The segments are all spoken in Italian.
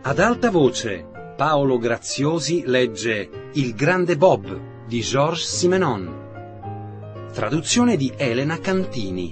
Ad alta voce, Paolo Graziosi legge Il grande Bob di Georges Simenon. Traduzione di Elena Cantini.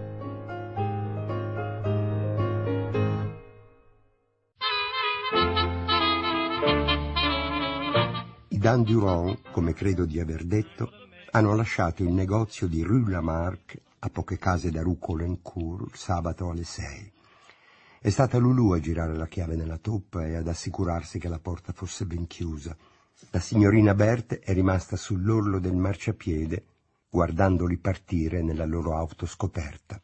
I Dan Durand, come credo di aver detto, hanno lasciato il negozio di Rue Lamarck, a poche case da Rue Colincourt, il sabato alle 6. È stata Lulu a girare la chiave nella toppa e ad assicurarsi che la porta fosse ben chiusa. La signorina Berthe è rimasta sull'orlo del marciapiede, guardandoli partire nella loro auto scoperta.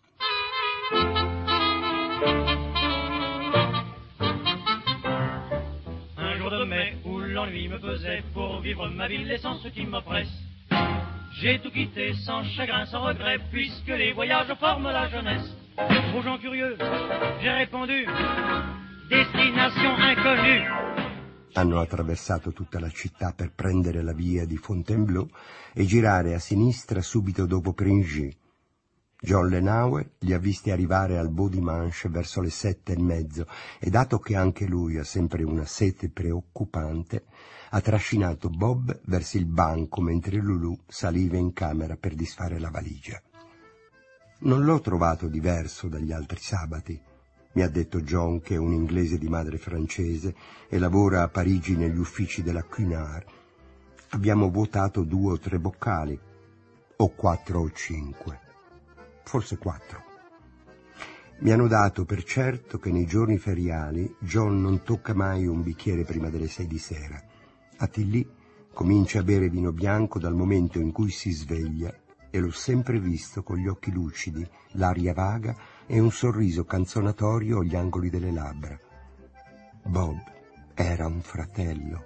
Un jour de mai où l'ennui me pesait pour vivre ma vie, l'essence qui m'oppresse. J'ai tout quitté sans chagrin, sans regret, puisque les voyages forment la jeunesse. Aux gens curieux, j'ai répondu, destination inconnue. Hanno attraversato tutta la città per prendere la via di Fontainebleau e girare a sinistra subito dopo Pringis. John Lenauer li ha visti arrivare al Beau Dimanche verso le 7:30 e dato che anche lui ha sempre una sete preoccupante, ha trascinato Bob verso il banco mentre Lulu saliva in camera per disfare la valigia. Non l'ho trovato diverso dagli altri sabati, mi ha detto John, che è un inglese di madre francese e lavora a Parigi negli uffici della Cunard. Abbiamo vuotato 2 o 3 boccali, o 4 o 5, forse 4. Mi hanno dato per certo che nei giorni feriali John non tocca mai un bicchiere prima delle 6 di sera. A Tilly comincia a bere vino bianco dal momento in cui si sveglia e l'ho sempre visto con gli occhi lucidi, l'aria vaga e un sorriso canzonatorio agli angoli delle labbra. Bob era un fratello.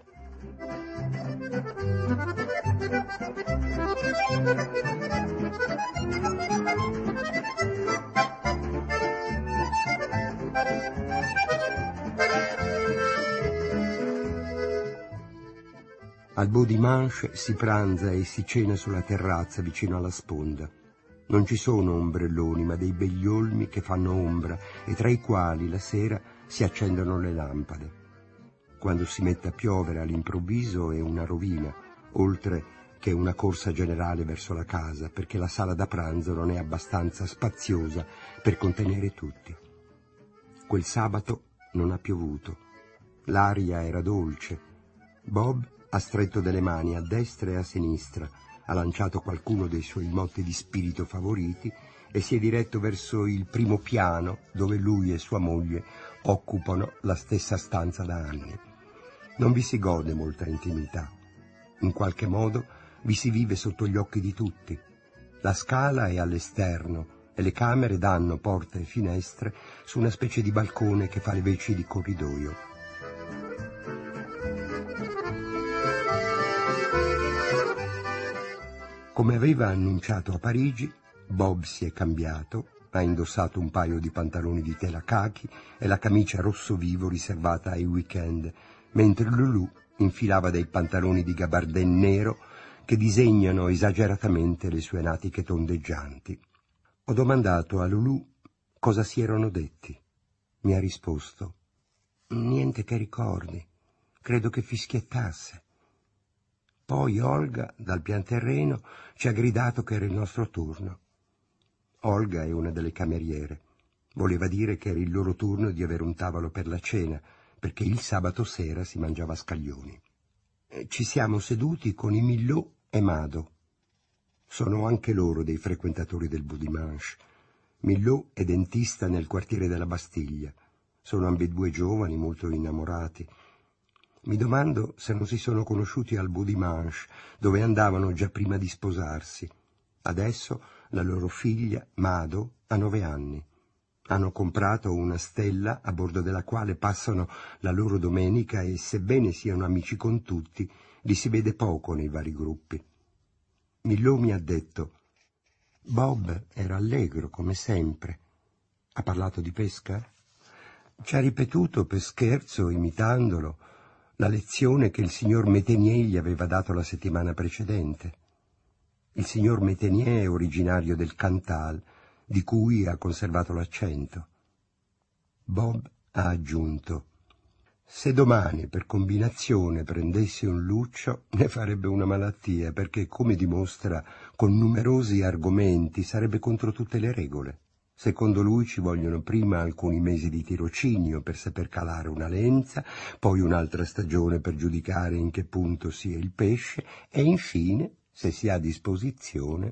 Al Beau Dimanche si pranza e si cena sulla terrazza vicino alla sponda. Non ci sono ombrelloni, ma dei begli olmi che fanno ombra e tra i quali la sera si accendono le lampade. Quando si mette a piovere all'improvviso è una rovina, oltre che una corsa generale verso la casa, perché la sala da pranzo non è abbastanza spaziosa per contenere tutti. Quel sabato non ha piovuto. L'aria era dolce. Bob ha stretto delle mani a destra e a sinistra, ha lanciato qualcuno dei suoi motti di spirito favoriti e si è diretto verso il primo piano, dove lui e sua moglie occupano la stessa stanza da anni. Non vi si gode molta intimità. In qualche modo vi si vive sotto gli occhi di tutti. La scala è all'esterno e le camere danno porte e finestre su una specie di balcone che fa le veci di corridoio. Come aveva annunciato a Parigi, Bob si è cambiato, ha indossato un paio di pantaloni di tela cachi e la camicia rosso vivo riservata ai weekend, mentre Lulu infilava dei pantaloni di gabardine nero che disegnano esageratamente le sue natiche tondeggianti. Ho domandato a Lulu cosa si erano detti. Mi ha risposto: niente che ricordi, credo che fischiettasse. Poi Olga, dal pian terreno, ci ha gridato che era il nostro turno. Olga è una delle cameriere. Voleva dire che era il loro turno di avere un tavolo per la cena, perché il sabato sera si mangiava a scaglioni. Ci siamo seduti con i Millot e Mado. Sono anche loro dei frequentatori del Beau Dimanche. Millot è dentista nel quartiere della Bastiglia. Sono ambedue giovani, molto innamorati. Mi domando se non si sono conosciuti al Beau Dimanche, dove andavano già prima di sposarsi. Adesso la loro figlia, Mado, ha 9 anni. Hanno comprato una stella a bordo della quale passano la loro domenica e, sebbene siano amici con tutti, li si vede poco nei vari gruppi. Millot mi ha detto: Bob era allegro come sempre. Ha parlato di pesca? Ci ha ripetuto per scherzo, imitandolo, la lezione che il signor Métainier gli aveva dato la settimana precedente. Il signor Métainier è originario del Cantal, di cui ha conservato l'accento. Bob ha aggiunto: Se domani per combinazione prendessi un luccio ne farebbe una malattia, perché, come dimostra con numerosi argomenti, sarebbe contro tutte le regole. Secondo lui ci vogliono prima alcuni mesi di tirocinio per saper calare una lenza, poi un'altra stagione per giudicare in che punto sia il pesce e infine, se si ha a disposizione...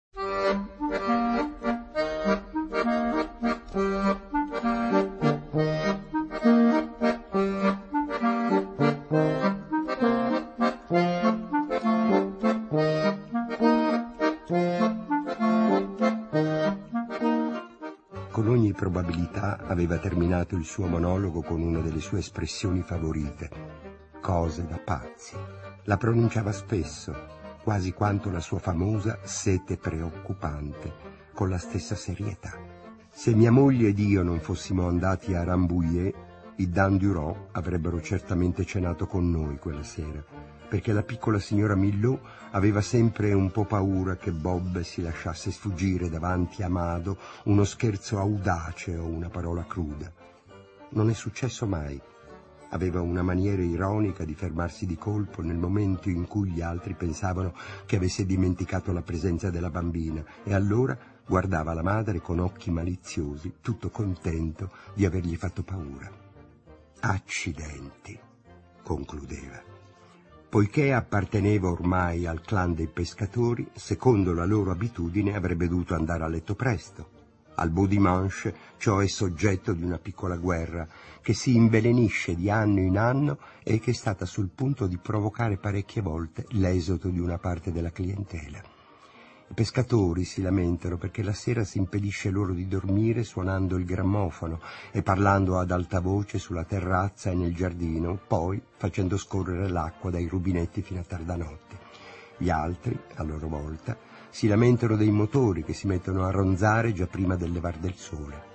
Con ogni probabilità aveva terminato il suo monologo con una delle sue espressioni favorite, cose da pazzi. La pronunciava spesso, quasi quanto la sua famosa sete preoccupante, con la stessa serietà. Se mia moglie ed io non fossimo andati a Rambouillet, i Dandurand avrebbero certamente cenato con noi quella sera, perché la piccola signora Millot aveva sempre un po' paura che Bob si lasciasse sfuggire davanti a Mado uno scherzo audace o una parola cruda. Non è successo mai. Aveva una maniera ironica di fermarsi di colpo nel momento in cui gli altri pensavano che avesse dimenticato la presenza della bambina, e allora guardava la madre con occhi maliziosi, tutto contento di avergli fatto paura. Accidenti, concludeva. Poiché apparteneva ormai al clan dei pescatori, secondo la loro abitudine avrebbe dovuto andare a letto presto. Al bout dimanche ciò è soggetto di una piccola guerra che si invelenisce di anno in anno e che è stata sul punto di provocare parecchie volte l'esodo di una parte della clientela. I pescatori si lamentano perché la sera si impedisce loro di dormire suonando il grammofono e parlando ad alta voce sulla terrazza e nel giardino, poi facendo scorrere l'acqua dai rubinetti fino a tarda notte. Gli altri, a loro volta, si lamentano dei motori che si mettono a ronzare già prima del levar del sole.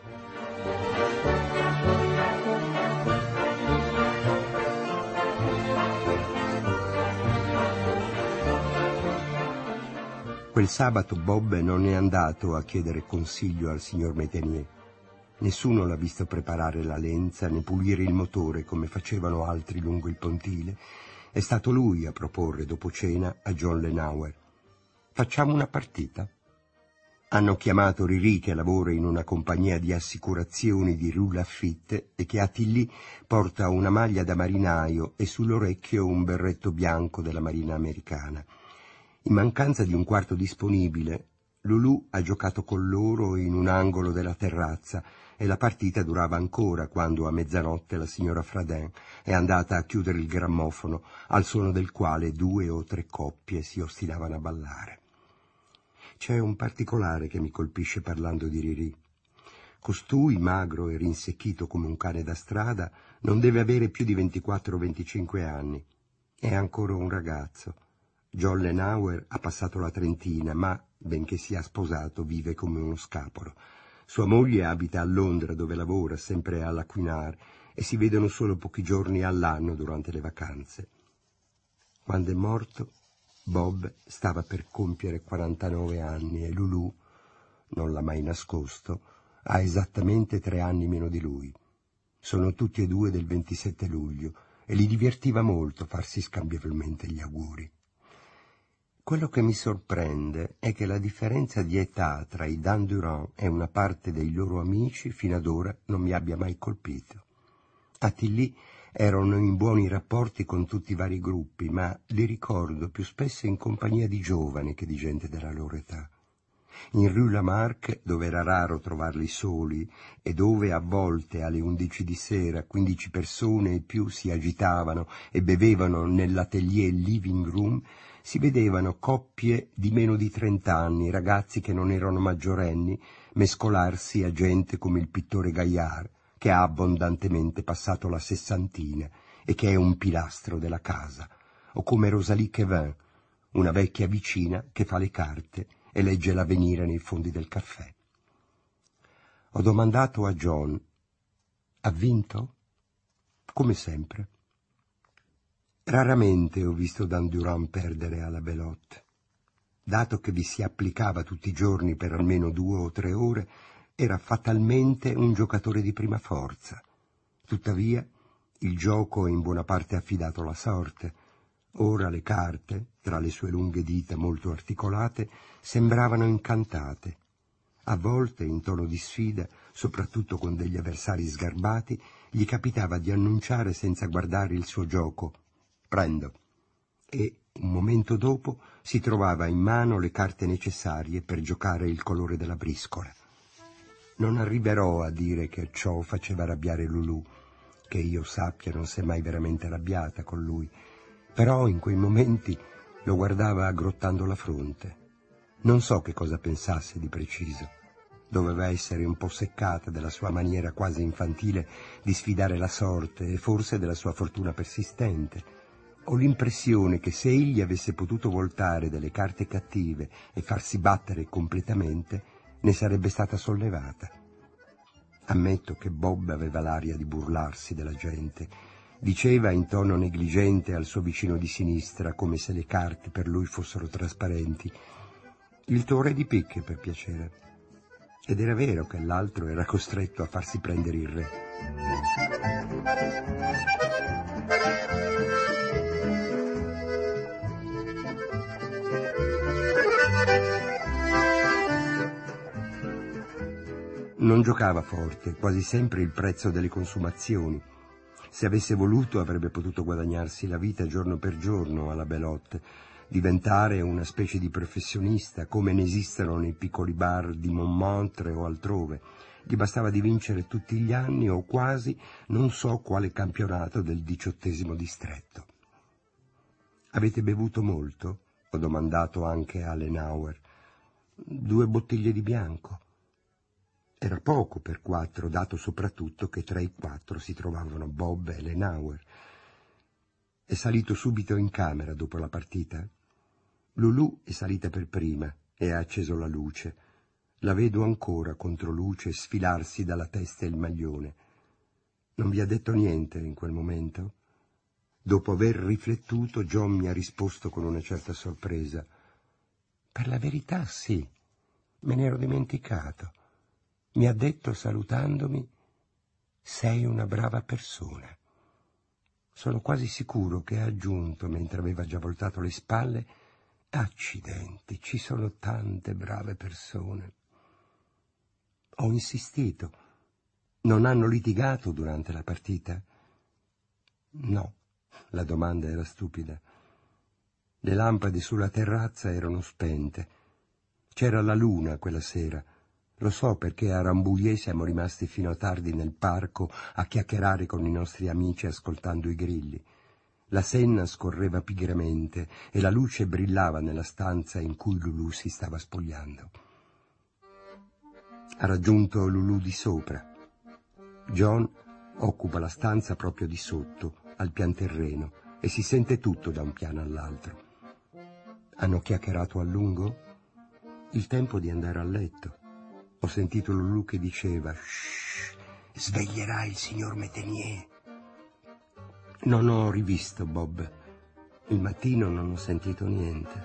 Quel sabato Bob non è andato a chiedere consiglio al signor Métainier. Nessuno l'ha visto preparare la lenza né pulire il motore come facevano altri lungo il pontile. È stato lui a proporre dopo cena a John Lenauer: «Facciamo una partita?» Hanno chiamato Riri, che lavora in una compagnia di assicurazioni di Rue Lafitte e che a Tilly porta una maglia da marinaio e sull'orecchio un berretto bianco della marina americana. In mancanza di un quarto disponibile, Lulu ha giocato con loro in un angolo della terrazza e la partita durava ancora quando a mezzanotte la signora Fradin è andata a chiudere il grammofono, al suono del quale 2 o 3 coppie si ostinavano a ballare. C'è un particolare che mi colpisce parlando di Riri. Costui, magro e rinsecchito come un cane da strada, non deve avere più di 24 o 25 anni. È ancora un ragazzo. John Lenauer ha passato la trentina, ma, benché sia sposato, vive come uno scapolo. Sua moglie abita a Londra, dove lavora, sempre alla Cunard, e si vedono solo pochi giorni all'anno durante le vacanze. Quando è morto, Bob stava per compiere 49 anni e Lulu, non l'ha mai nascosto, ha esattamente 3 anni meno di lui. Sono tutti e 2 del 27 luglio e li divertiva molto farsi scambievolmente gli auguri. Quello che mi sorprende è che la differenza di età tra i Dandurand e una parte dei loro amici fino ad ora non mi abbia mai colpito. A Tilly erano in buoni rapporti con tutti i vari gruppi, ma li ricordo più spesso in compagnia di giovani che di gente della loro età. In Rue Lamarck, dove era raro trovarli soli e dove a volte alle 11 di sera 15 persone e più si agitavano e bevevano nell'atelier living room, si vedevano coppie di meno di 30 anni, ragazzi che non erano maggiorenni, mescolarsi a gente come il pittore Gaillard, che ha abbondantemente passato la 60 e che è un pilastro della casa, o come Rosalie Quevin, una vecchia vicina che fa le carte e legge l'Avvenire nei fondi del caffè. Ho domandato a John: «Ha vinto?» Come sempre. Raramente ho visto Dandurand perdere alla Belote. Dato che vi si applicava tutti i giorni per almeno 2 o 3 ore, era fatalmente un giocatore di prima forza. Tuttavia, Il gioco è in buona parte affidato alla sorte. Ora le carte, tra le sue lunghe dita molto articolate, sembravano incantate. A volte, in tono di sfida, soprattutto con degli avversari sgarbati, gli capitava di annunciare senza guardare il suo gioco: «Prendo», e un momento dopo si trovava in mano le carte necessarie per giocare il colore della briscola. Non arriverò a dire che ciò faceva arrabbiare Lulù, che io sappia non s'è mai veramente arrabbiata con lui, però in quei momenti lo guardava aggrottando la fronte. Non so che cosa pensasse di preciso. Doveva essere un po' seccata della sua maniera quasi infantile di sfidare la sorte e forse della sua fortuna persistente. Ho l'impressione che se egli avesse potuto voltare delle carte cattive e farsi battere completamente, ne sarebbe stata sollevata. Ammetto che Bob aveva l'aria di burlarsi della gente. Diceva in tono negligente al suo vicino di sinistra, come se le carte per lui fossero trasparenti: «Il tuo re di picche, per piacere». Ed era vero che l'altro era costretto a farsi prendere il re. Non giocava forte, quasi sempre il prezzo delle consumazioni. Se avesse voluto avrebbe potuto guadagnarsi la vita giorno per giorno alla belote, diventare una specie di professionista, come ne esistono nei piccoli bar di Montmartre o altrove. Gli bastava di vincere tutti gli anni, o quasi, non so quale campionato del 18° distretto. «Avete bevuto molto?» ho domandato anche a Lenauer. «2 bottiglie di bianco». Era poco per 4, dato soprattutto che tra i 4 si trovavano Bob e Lenauer. «È salito subito in camera dopo la partita?» Lulù è salita per prima e ha acceso la luce. La vedo ancora contro luce sfilarsi dalla testa il maglione. Non vi ha detto niente in quel momento? Dopo aver riflettuto, John mi ha risposto con una certa sorpresa: «Per la verità sì, me ne ero dimenticato. Mi ha detto, salutandomi: sei una brava persona». Sono quasi sicuro che ha aggiunto, mentre aveva già voltato le spalle: «Accidenti, ci sono tante brave persone». Ho insistito: «Non hanno litigato durante la partita?» «No», la domanda era stupida. Le lampade sulla terrazza erano spente. C'era la luna quella sera. Lo so perché a Rambouillet siamo rimasti fino a tardi nel parco a chiacchierare con i nostri amici ascoltando i grilli. La Senna scorreva pigramente e la luce brillava nella stanza in cui Lulù si stava spogliando. Ha raggiunto Lulù di sopra. John occupa la stanza proprio di sotto, al pian terreno, e si sente tutto da un piano all'altro. Hanno chiacchierato a lungo? Il tempo di andare a letto. Ho sentito Lulù che diceva: «Shh, sveglierà il signor Metenier». Non ho rivisto Bob. Il mattino non ho sentito niente.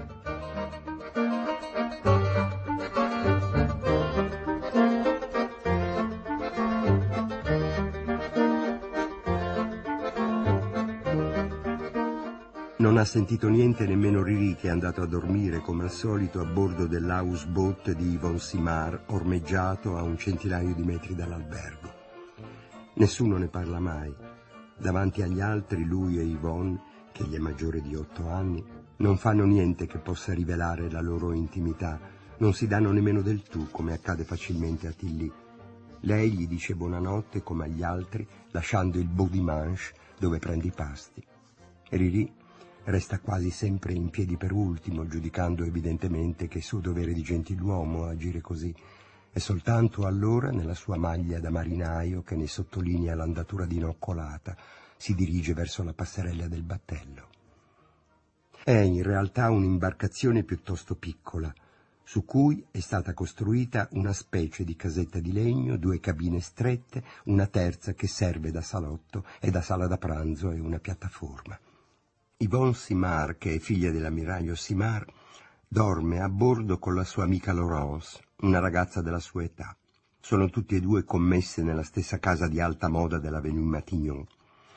Non ha sentito niente nemmeno Riri, che è andato a dormire come al solito a bordo dell'houseboat di Yvon Simard, ormeggiato a 1 centinaio di metri dall'albergo. Nessuno ne parla mai. Davanti agli altri lui e Yvonne, che gli è maggiore di 8 anni, non fanno niente che possa rivelare la loro intimità, non si danno nemmeno del tu, come accade facilmente a Tilly. Lei gli dice buonanotte come agli altri, lasciando il beau dimanche dove prende i pasti. Riri resta quasi sempre in piedi per ultimo, giudicando evidentemente che è suo dovere di gentiluomo agire così, e soltanto allora, nella sua maglia da marinaio che ne sottolinea l'andatura dinoccolata, si dirige verso la passerella del battello. È in realtà un'imbarcazione piuttosto piccola, su cui è stata costruita una specie di casetta di legno, 2 cabine strette, una terza che serve da salotto e da sala da pranzo e una piattaforma. Yvonne Simard, che è figlia dell'ammiraglio Simard, dorme a bordo con la sua amica Laurence, una ragazza della sua età. Sono tutti e 2 commesse nella stessa casa di alta moda dell'Avenue Matignon.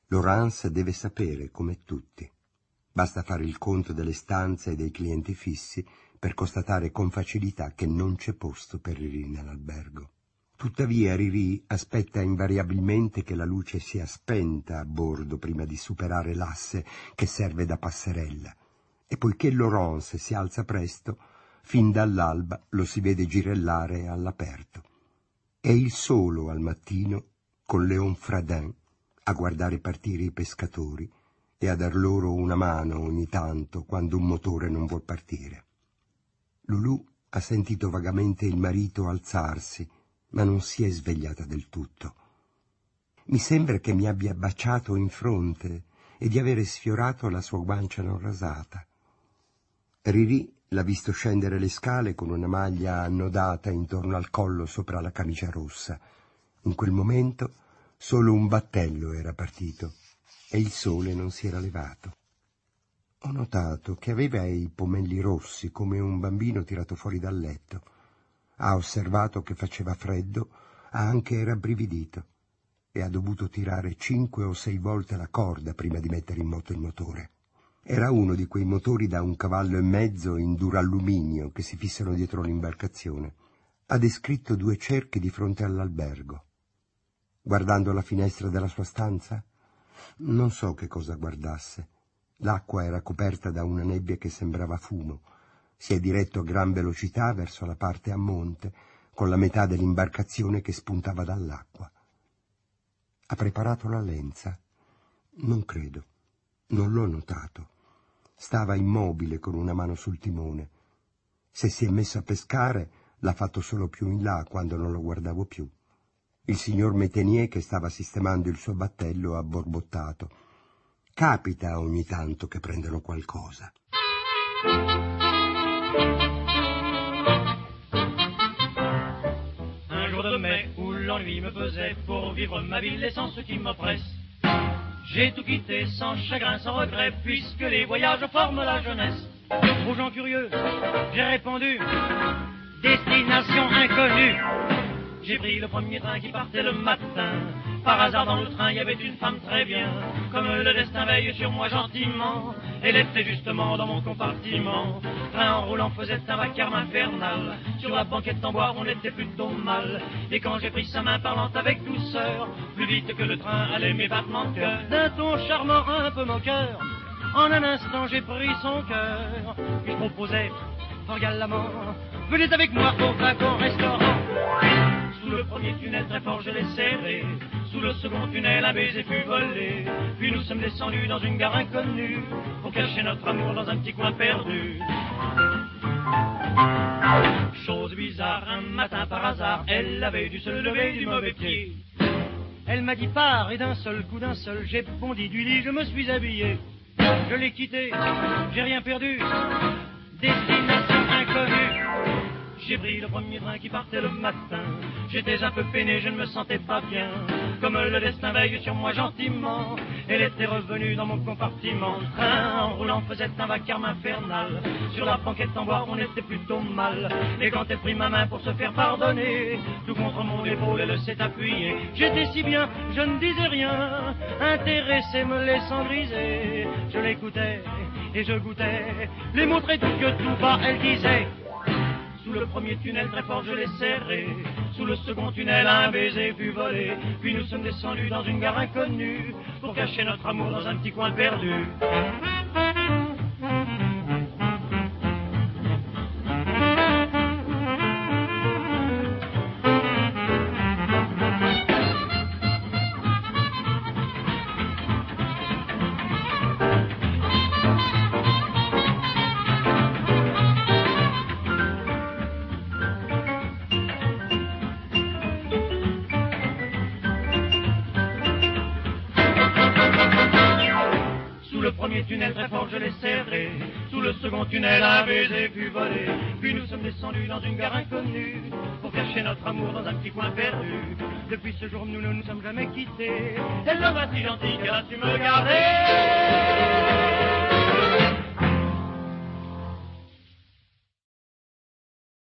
Laurence deve sapere, come tutti. Basta fare il conto delle stanze e dei clienti fissi per constatare con facilità che non c'è posto per Riri nell'albergo. Tuttavia Riri aspetta invariabilmente che la luce sia spenta a bordo prima di superare l'asse che serve da passerella, e poiché Laurence si alza presto, fin dall'alba lo si vede girellare all'aperto. È il solo al mattino con Léon Fradin a guardare partire i pescatori e a dar loro una mano ogni tanto quando un motore non vuol partire. Lulù ha sentito vagamente il marito alzarsi, ma non si è svegliata del tutto. Mi sembra che mi abbia baciato in fronte e di avere sfiorato la sua guancia non rasata. Riri l'ha visto scendere le scale con una maglia annodata intorno al collo sopra la camicia rossa. In quel momento solo un battello era partito e il sole non si era levato. Ho notato che aveva i pomelli rossi come un bambino tirato fuori dal letto. Ha osservato che faceva freddo, ha anche rabbrividito e ha dovuto tirare 5 o 6 volte la corda prima di mettere in moto il motore. Era uno di quei motori da 1,5 cavalli in duralluminio che si fissano dietro l'imbarcazione. Ha descritto 2 cerchi di fronte all'albergo. Guardando la finestra della sua stanza? Non so che cosa guardasse. L'acqua era coperta da una nebbia che sembrava fumo. Si è diretto a gran velocità verso la parte a monte, con la metà dell'imbarcazione che spuntava dall'acqua. Ha preparato la lenza? Non credo. Non l'ho notato. Stava immobile con una mano sul timone. Se si è messo a pescare, l'ha fatto solo più in là, quando non lo guardavo più. Il signor Métainier, che stava sistemando il suo battello, ha borbottato. Capita ogni tanto che prendano qualcosa. Un jour de mai où l'ennui me pesait pour vivre ma vie, laissant ce qui m'oppresse. J'ai tout quitté sans chagrin, sans regret, puisque les voyages forment la jeunesse. Aux gens curieux, j'ai répondu, destination inconnue. J'ai pris le premier train qui partait le matin. Par hasard dans le train, il y avait une femme très bien. Comme le destin veille sur moi gentiment, elle était justement dans mon compartiment. Le train en roulant faisait un vacarme infernal. Sur la banquette en bois, on était plutôt mal. Et quand j'ai pris sa main parlant avec douceur, plus vite que le train allait mes battements de cœur, d'un ton charmant un peu moqueur, en un instant j'ai pris son cœur. Puis je proposais, fort galamment, venez avec moi au wagon restaurant. Sous le premier tunnel très fort je l'ai serré. Sous le second tunnel un baiser fut volé. Puis nous sommes descendus dans une gare inconnue pour cacher notre amour dans un petit coin perdu. Chose bizarre, un matin par hasard, elle avait dû se lever du mauvais pied. Elle m'a dit pars et d'un seul coup, d'un seul, j'ai bondi du lit, je me suis habillé. Je l'ai quitté, j'ai rien perdu. Destination inconnue. J'ai pris le premier train qui partait le matin. J'étais un peu peiné, je ne me sentais pas bien. Comme le destin veille sur moi gentiment, elle était revenue dans mon compartiment. Le train en roulant faisait un vacarme infernal. Sur la banquette en bois, on était plutôt mal. Et quand elle prit ma main pour se faire pardonner, tout contre mon épaule, elle s'est appuyée. J'étais si bien, je ne disais rien, intéressé me laissant griser. Je l'écoutais et je goûtais les mots très doux que tout bas elle disait. Sous le premier tunnel très fort je l'ai serré. Sous le second tunnel un baiser fut volé. Puis nous sommes descendus dans une gare inconnue pour cacher notre amour dans un petit coin perdu. Tunnel très fort je l'ai serré. Sous le second tunnel un baiser fut volé. Puis nous sommes descendus dans une gare inconnue pour cacher notre amour dans un petit coin perdu. Depuis ce jour nous ne nous sommes jamais quittés. Elle va si gentille qu'elle a su me garder.